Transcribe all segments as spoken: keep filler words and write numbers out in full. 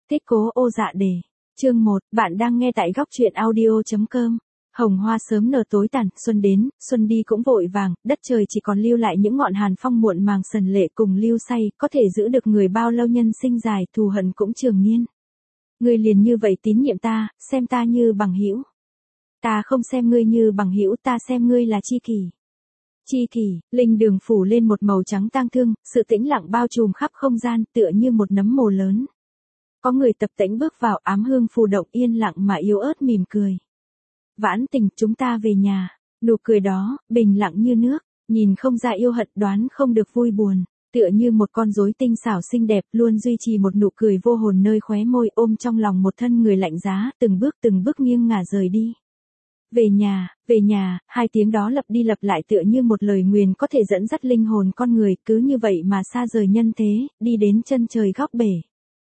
Thích cố ô dạ đề. Chương một, bạn đang nghe tại góc truyện audio.com. Hồng hoa sớm nở tối tàn, xuân đến, xuân đi cũng vội vàng, đất trời chỉ còn lưu lại những ngọn hàn phong muộn màng sần lệ cùng lưu say, có thể giữ được người bao lâu nhân sinh dài, thù hận cũng trường niên. Ngươi liền như vậy tín nhiệm ta, xem ta như bằng hữu. Ta không xem ngươi như bằng hữu, ta xem ngươi là chi kỷ. Chi kỷ, linh đường phủ lên một màu trắng tang thương, sự tĩnh lặng bao trùm khắp không gian, tựa như một nấm mồ lớn. Có người tập tễnh bước vào, ám hương phù động, yên lặng mà yếu ớt mỉm cười. Vãn Tình, chúng ta về nhà. Nụ cười đó, bình lặng như nước, nhìn không ra yêu hận, đoán không được vui buồn, tựa như một con rối tinh xảo xinh đẹp, luôn duy trì một nụ cười vô hồn nơi khóe môi, ôm trong lòng một thân người lạnh giá, từng bước từng bước nghiêng ngả rời đi. Về nhà, về nhà, hai tiếng đó lặp đi lặp lại tựa như một lời nguyền có thể dẫn dắt linh hồn con người, cứ như vậy mà xa rời nhân thế, đi đến chân trời góc bể.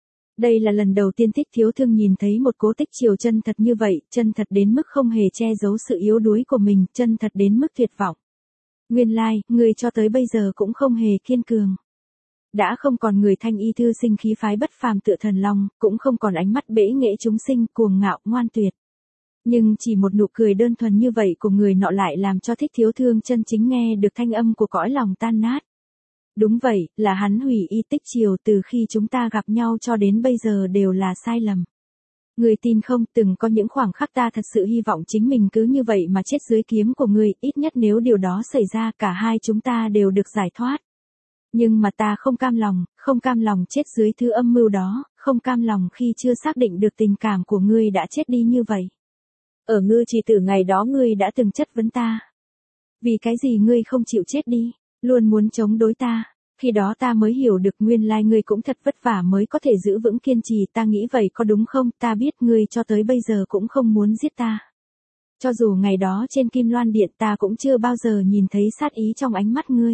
Đây là lần đầu tiên Thích Thiếu Thương nhìn thấy một Cố Tích Triều chân thật như vậy, chân thật đến mức không hề che giấu sự yếu đuối của mình, chân thật đến mức tuyệt vọng. Nguyên lai, like, người cho tới bây giờ cũng không hề kiên cường. Đã không còn người thanh y thư sinh khí phái bất phàm tựa thần long, cũng không còn ánh mắt bẽ nghệ chúng sinh, cuồng ngạo, ngoan tuyệt. Nhưng chỉ một nụ cười đơn thuần như vậy của người nọ lại làm cho Thích Thiếu Thương chân chính nghe được thanh âm của cõi lòng tan nát. Đúng vậy, là hắn hủy y Tích Triều, từ khi chúng ta gặp nhau cho đến bây giờ đều là sai lầm. Người tin không, từng có những khoảng khắc ta thật sự hy vọng chính mình cứ như vậy mà chết dưới kiếm của người, ít nhất nếu điều đó xảy ra cả hai chúng ta đều được giải thoát. Nhưng mà ta không cam lòng, không cam lòng chết dưới thứ âm mưu đó, không cam lòng khi chưa xác định được tình cảm của ngươi đã chết đi như vậy. Ở Ngư Trì Tử ngày đó ngươi đã từng chất vấn ta. Vì cái gì ngươi không chịu chết đi, luôn muốn chống đối ta. Khi đó ta mới hiểu được nguyên lai ngươi cũng thật vất vả mới có thể giữ vững kiên trì, ta nghĩ vậy có đúng không, ta biết ngươi cho tới bây giờ cũng không muốn giết ta. Cho dù ngày đó trên Kim Loan Điện ta cũng chưa bao giờ nhìn thấy sát ý trong ánh mắt ngươi.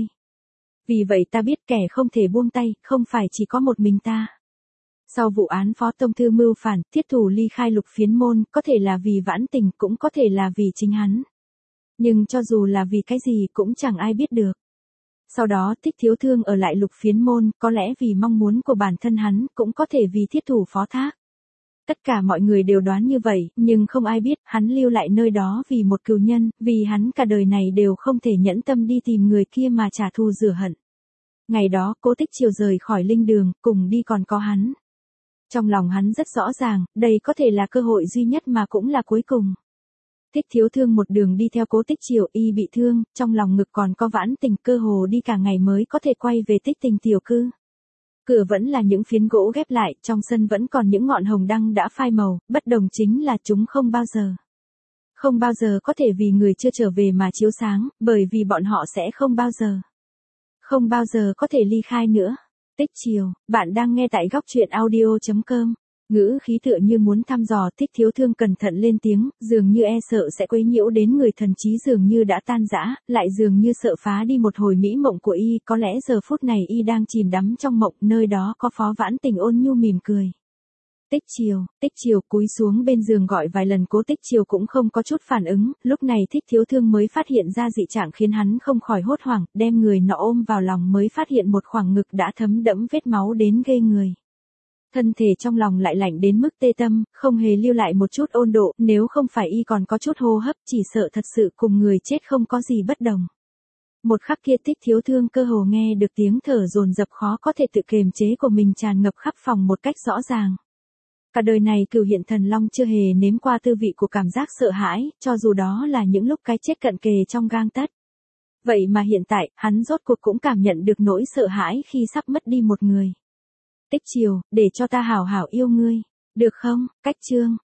Vì vậy ta biết kẻ không thể buông tay, không phải chỉ có một mình ta. Sau vụ án Phó Tông Thư mưu phản, thiết thủ ly khai Lục Phiến Môn, có thể là vì Vãn Tình, cũng có thể là vì chính hắn. Nhưng cho dù là vì cái gì cũng chẳng ai biết được. Sau đó Thích Thiếu Thương ở lại Lục Phiến Môn, có lẽ vì mong muốn của bản thân hắn, cũng có thể vì thiết thủ phó thác. Tất cả mọi người đều đoán như vậy, nhưng không ai biết, hắn lưu lại nơi đó vì một cừu nhân, vì hắn cả đời này đều không thể nhẫn tâm đi tìm người kia mà trả thù rửa hận. Ngày đó, Cố Tích Triều rời khỏi linh đường, cùng đi còn có hắn. Trong lòng hắn rất rõ ràng, đây có thể là cơ hội duy nhất mà cũng là cuối cùng. Thích Thiếu Thương một đường đi theo Cố Tích Triều, y bị thương, trong lòng ngực còn có Vãn Tình, cơ hồ đi cả ngày mới có thể quay về Tích Tình tiểu cư. Cửa vẫn là những phiến gỗ ghép lại, trong sân vẫn còn những ngọn hồng đăng đã phai màu, bất đồng chính là chúng không bao giờ. Không bao giờ có thể vì người chưa trở về mà chiếu sáng, bởi vì bọn họ sẽ không bao giờ. Không bao giờ có thể ly khai nữa. Tích Triều, bạn đang nghe tại góc truyện audio.com. Ngữ khí tựa như muốn thăm dò, Thích Thiếu Thương cẩn thận lên tiếng, dường như e sợ sẽ quấy nhiễu đến người, thần trí dường như đã tan rã, lại dường như sợ phá đi một hồi mỹ mộng của y, có lẽ giờ phút này y đang chìm đắm trong mộng, nơi đó có Phó Vãn Tình ôn nhu mỉm cười. Tích Triều, Tích Triều, cúi xuống bên giường gọi vài lần, Cố Tích Triều cũng không có chút phản ứng, lúc này Thích Thiếu Thương mới phát hiện ra dị trạng khiến hắn không khỏi hốt hoảng, đem người nọ ôm vào lòng mới phát hiện một khoảng ngực đã thấm đẫm vết máu đến ghê người. Thân thể trong lòng lại lạnh đến mức tê tâm, không hề lưu lại một chút ôn độ, nếu không phải y còn có chút hô hấp, chỉ sợ thật sự cùng người chết không có gì bất đồng. Một khắc kia Thích Thiếu Thương cơ hồ nghe được tiếng thở dồn dập khó có thể tự kiềm chế của mình tràn ngập khắp phòng một cách rõ ràng. Cả đời này Cửu Hiện Thần Long chưa hề nếm qua tư vị của cảm giác sợ hãi, cho dù đó là những lúc cái chết cận kề trong gang tấc. Vậy mà hiện tại, hắn rốt cuộc cũng cảm nhận được nỗi sợ hãi khi sắp mất đi một người. Tích Triều, để cho ta hảo hảo yêu ngươi, được không? Cách chương,